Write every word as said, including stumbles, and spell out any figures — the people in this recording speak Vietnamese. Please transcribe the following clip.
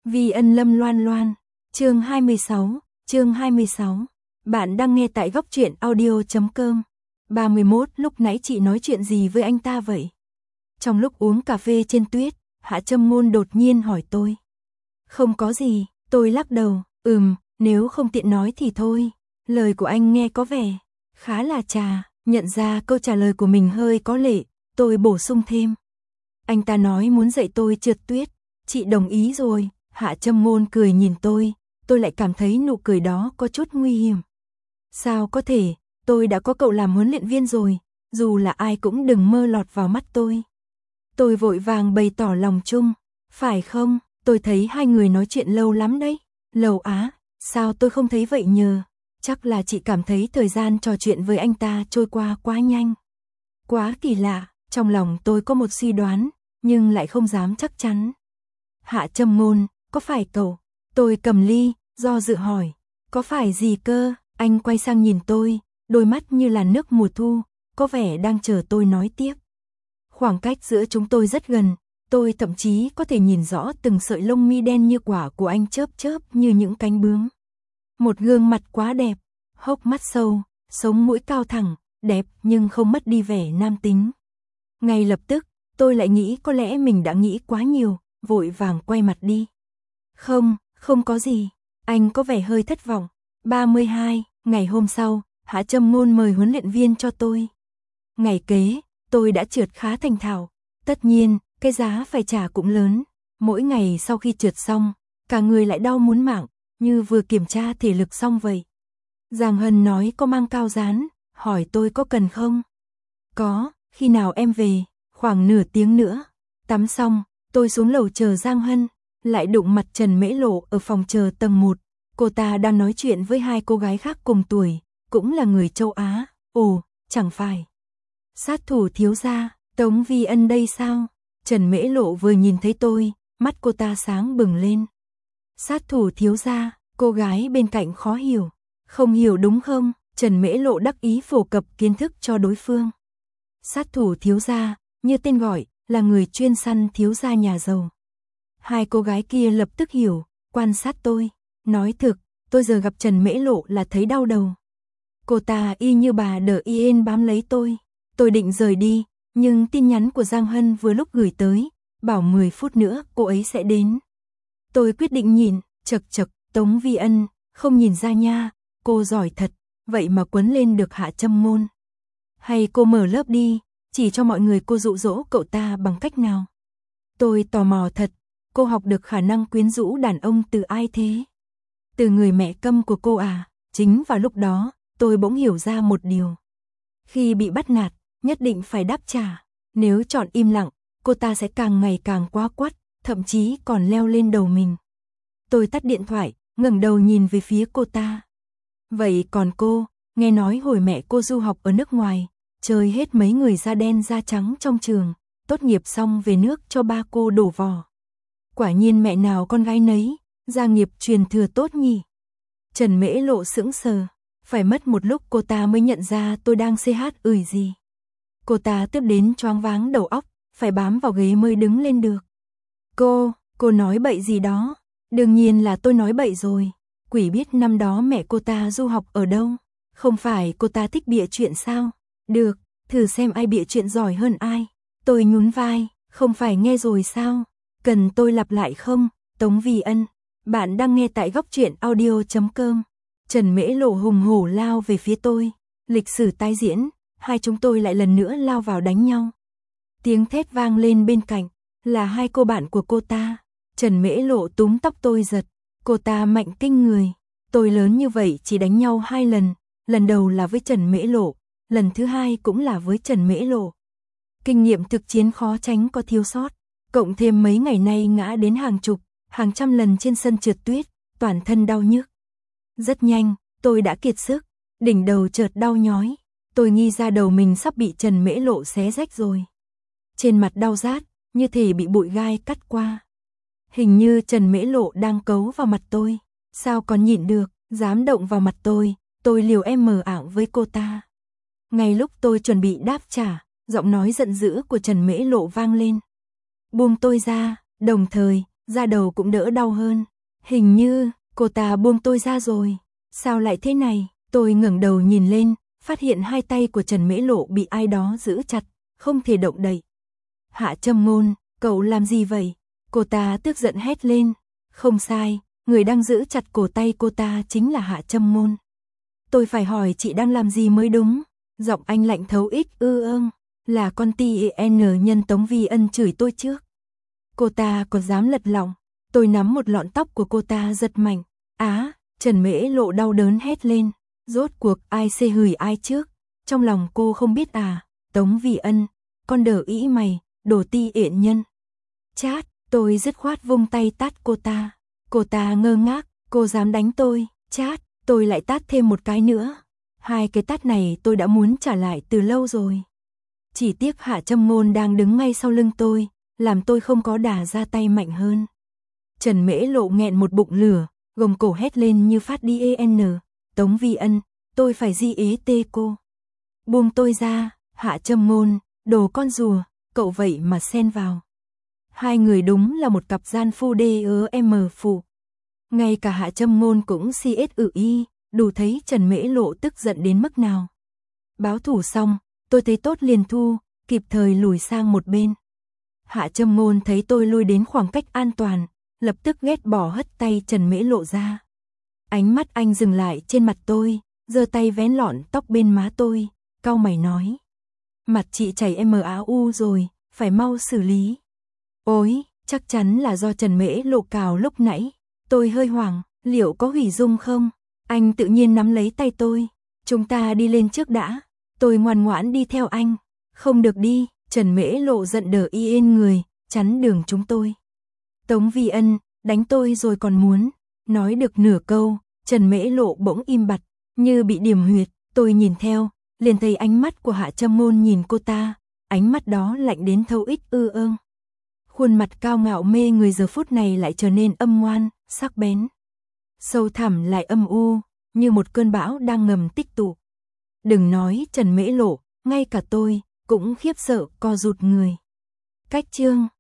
Vi ân lâm loan loan, chương hai mươi sáu, chương hai mươi sáu. Bạn đang nghe tại góc truyện audio chấm com. ba mươi mốt Lúc nãy chị nói chuyện gì với anh ta vậy? Trong lúc uống cà phê trên tuyết, Hạ Châm Ngôn đột nhiên hỏi tôi. Không có gì, tôi lắc đầu, ừm, nếu không tiện nói thì thôi. Lời của anh nghe có vẻ khá là trà, nhận ra câu trả lời của mình hơi có lệ, tôi bổ sung thêm. Anh ta nói muốn dạy tôi trượt tuyết, chị đồng ý rồi. Hạ Châm Ngôn cười nhìn tôi, tôi lại cảm thấy nụ cười đó có chút nguy hiểm. Sao có thể, tôi đã có cậu làm huấn luyện viên rồi, dù là ai cũng đừng mơ lọt vào mắt tôi. Tôi vội vàng bày tỏ lòng chung, phải không, tôi thấy hai người nói chuyện lâu lắm đấy. Lâu á, sao tôi không thấy vậy nhờ, chắc là chị cảm thấy thời gian trò chuyện với anh ta trôi qua quá nhanh. Quá kỳ lạ, trong lòng tôi có một suy đoán, nhưng lại không dám chắc chắn. Hạ Châm Ngôn, có phải cậu? Tôi cầm ly, do dự hỏi. Có phải gì cơ? Anh quay sang nhìn tôi, đôi mắt như là nước mùa thu, có vẻ đang chờ tôi nói tiếp. Khoảng cách giữa chúng tôi rất gần, tôi thậm chí có thể nhìn rõ từng sợi lông mi đen như quả của anh chớp chớp như những cánh bướm. Một gương mặt quá đẹp, hốc mắt sâu, sống mũi cao thẳng, đẹp nhưng không mất đi vẻ nam tính. Ngay lập tức, tôi lại nghĩ có lẽ mình đã nghĩ quá nhiều, vội vàng quay mặt đi. Không, không có gì, anh có vẻ hơi thất vọng. ba mươi hai, ngày hôm sau, Hạ Châm Ngôn mời huấn luyện viên cho tôi. Ngày kế, tôi đã trượt khá thành thạo. Tất nhiên, cái giá phải trả cũng lớn. Mỗi ngày sau khi trượt xong, cả người lại đau muốn mạng, như vừa kiểm tra thể lực xong vậy. Giang Hân nói có mang cao dán, hỏi tôi có cần không? Có, khi nào em về? Khoảng nửa tiếng nữa. Tắm xong, tôi xuống lầu chờ Giang Hân, lại đụng mặt Trần Mễ Lộ ở phòng chờ tầng một. Cô ta đang nói chuyện với hai cô gái khác cùng tuổi, cũng là người châu Á. Ồ, chẳng phải sát thủ thiếu gia, Tống Vi Ân đây sao? Trần Mễ Lộ vừa nhìn thấy tôi, mắt cô ta sáng bừng lên. Sát thủ thiếu gia, cô gái bên cạnh khó hiểu. Không hiểu đúng không? Trần Mễ Lộ đắc ý phổ cập kiến thức cho đối phương. Sát thủ thiếu gia, như tên gọi, là người chuyên săn thiếu gia nhà giàu. Hai cô gái kia lập tức hiểu, quan sát tôi. Nói thực, tôi giờ gặp Trần Mễ Lộ là thấy đau đầu. Cô ta y như bà đỡ yên bám lấy tôi. Tôi định rời đi, nhưng tin nhắn của Giang Hân vừa lúc gửi tới, bảo mười phút nữa cô ấy sẽ đến. Tôi quyết định nhìn, chật chật, Tống Vi Ân, không nhìn ra nha, cô giỏi thật, vậy mà quấn lên được Hạ Châm Ngôn. Hay cô mở lớp đi, chỉ cho mọi người cô dụ dỗ cậu ta bằng cách nào. Tôi tò mò thật, cô học được khả năng quyến rũ đàn ông từ ai thế? Từ người mẹ câm của cô à? Chính vào lúc đó, tôi bỗng hiểu ra một điều. Khi bị bắt nạt, nhất định phải đáp trả. Nếu chọn im lặng, cô ta sẽ càng ngày càng quá quắt, thậm chí còn leo lên đầu mình. Tôi tắt điện thoại, ngẩng đầu nhìn về phía cô ta. Vậy còn cô, nghe nói hồi mẹ cô du học ở nước ngoài, chơi hết mấy người da đen da trắng trong trường, tốt nghiệp xong về nước cho ba cô đổ vò. Quả nhiên mẹ nào con gái nấy, gia nghiệp truyền thừa tốt nhỉ. Trần Mễ Lộ sững sờ, phải mất một lúc cô ta mới nhận ra tôi đang xê hát ửi gì. Cô ta tiếp đến choáng váng đầu óc, phải bám vào ghế mới đứng lên được. Cô, cô nói bậy gì đó? Đương nhiên là tôi nói bậy rồi. Quỷ biết năm đó mẹ cô ta du học ở đâu. Không phải cô ta thích bịa chuyện sao? Được, thử xem ai bịa chuyện giỏi hơn ai. Tôi nhún vai, không phải nghe rồi sao? Cần tôi lặp lại không? Tống Vi Ân, bạn đang nghe tại góc truyện audio chấm com. Trần Mễ Lộ hùng hổ lao về phía tôi. Lịch sử tái diễn, hai chúng tôi lại lần nữa lao vào đánh nhau. Tiếng thét vang lên bên cạnh, là hai cô bạn của cô ta. Trần Mễ Lộ túm tóc tôi giật, cô ta mạnh kinh người. Tôi lớn như vậy chỉ đánh nhau hai lần, lần đầu là với Trần Mễ Lộ, lần thứ hai cũng là với Trần Mễ Lộ. Kinh nghiệm thực chiến khó tránh có thiếu sót, cộng thêm mấy ngày nay ngã đến hàng chục, hàng trăm lần trên sân trượt tuyết, toàn thân đau nhức. Rất nhanh, tôi đã kiệt sức, đỉnh đầu chợt đau nhói, tôi nghi ra đầu mình sắp bị Trần Mễ Lộ xé rách rồi. Trên mặt đau rát, như thể bị bụi gai cắt qua. Hình như Trần Mễ Lộ đang cấu vào mặt tôi, sao còn nhịn được, dám động vào mặt tôi, tôi liều em mờ ảo với cô ta. Ngay lúc tôi chuẩn bị đáp trả, giọng nói giận dữ của Trần Mễ Lộ vang lên. Buông tôi ra, đồng thời, da đầu cũng đỡ đau hơn. Hình như, cô ta buông tôi ra rồi. Sao lại thế này? Tôi ngẩng đầu nhìn lên, phát hiện hai tay của Trần Mễ Lộ bị ai đó giữ chặt, không thể động đậy. Hạ Trâm Ngôn, cậu làm gì vậy? Cô ta tức giận hét lên. Không sai, người đang giữ chặt cổ tay cô ta chính là Hạ Trâm Ngôn. Tôi phải hỏi chị đang làm gì mới đúng. Giọng anh lạnh thấu ích ư ương, là con tê en nhân Tống Vi Ân chửi tôi trước. Cô ta còn dám lật lọng. Tôi nắm một lọn tóc của cô ta giật mạnh. Á, Trần Mễ Lộ đau đớn hét lên. Rốt cuộc ai xê hửi ai trước? Trong lòng cô không biết à? Tống Vi Ân, con đờ ý mày, đồ ti ện nhân. Chát, tôi dứt khoát vung tay tát cô ta. Cô ta ngơ ngác, cô dám đánh tôi. Chát, tôi lại tát thêm một cái nữa. Hai cái tát này tôi đã muốn trả lại từ lâu rồi. Chỉ tiếc Hạ Trâm Ngôn đang đứng ngay sau lưng tôi, làm tôi không có đà ra tay mạnh hơn. Trần Mễ Lộ nghẹn một bụng lửa, gồng cổ hét lên như phát đi en. Tống Vi Ân, tôi phải di ế tê cô. Buông tôi ra, Hạ Trâm Ngôn, đồ con rùa, cậu vậy mà xen vào. Hai người đúng là một cặp gian phu đê ớ em phụ. Ngay cả Hạ Trâm Ngôn cũng si ết ử y, đủ thấy Trần Mễ Lộ tức giận đến mức nào. Báo thủ xong, tôi thấy tốt liền thu, kịp thời lùi sang một bên. Hạ Trâm Ngôn thấy tôi lui đến khoảng cách an toàn, lập tức ghét bỏ hất tay Trần Mễ Lộ ra. Ánh mắt anh dừng lại trên mặt tôi, giơ tay vén lọn tóc bên má tôi, cau mày nói. Mặt chị chảy máu rồi, phải mau xử lý. Ôi, chắc chắn là do Trần Mễ Lộ cào lúc nãy. Tôi hơi hoảng, liệu có hủy dung không? Anh tự nhiên nắm lấy tay tôi. Chúng ta đi lên trước đã. Tôi ngoan ngoãn đi theo anh. Không được đi, Trần Mễ Lộ giận đờ yên người, chắn đường chúng tôi. Tống Vi Ân, đánh tôi rồi còn muốn. Nói được nửa câu, Trần Mễ Lộ bỗng im bặt, như bị điểm huyệt. Tôi nhìn theo, liền thấy ánh mắt của Hạ Trâm Ngôn nhìn cô ta. Ánh mắt đó lạnh đến thấu ích ư ương. Khuôn mặt cao ngạo mê người giờ phút này lại trở nên âm ngoan, sắc bén. Sâu thẳm lại âm u, như một cơn bão đang ngầm tích tụ. Đừng nói Trần Mễ Lộ, ngay cả tôi cũng khiếp sợ co rụt người. Cách chương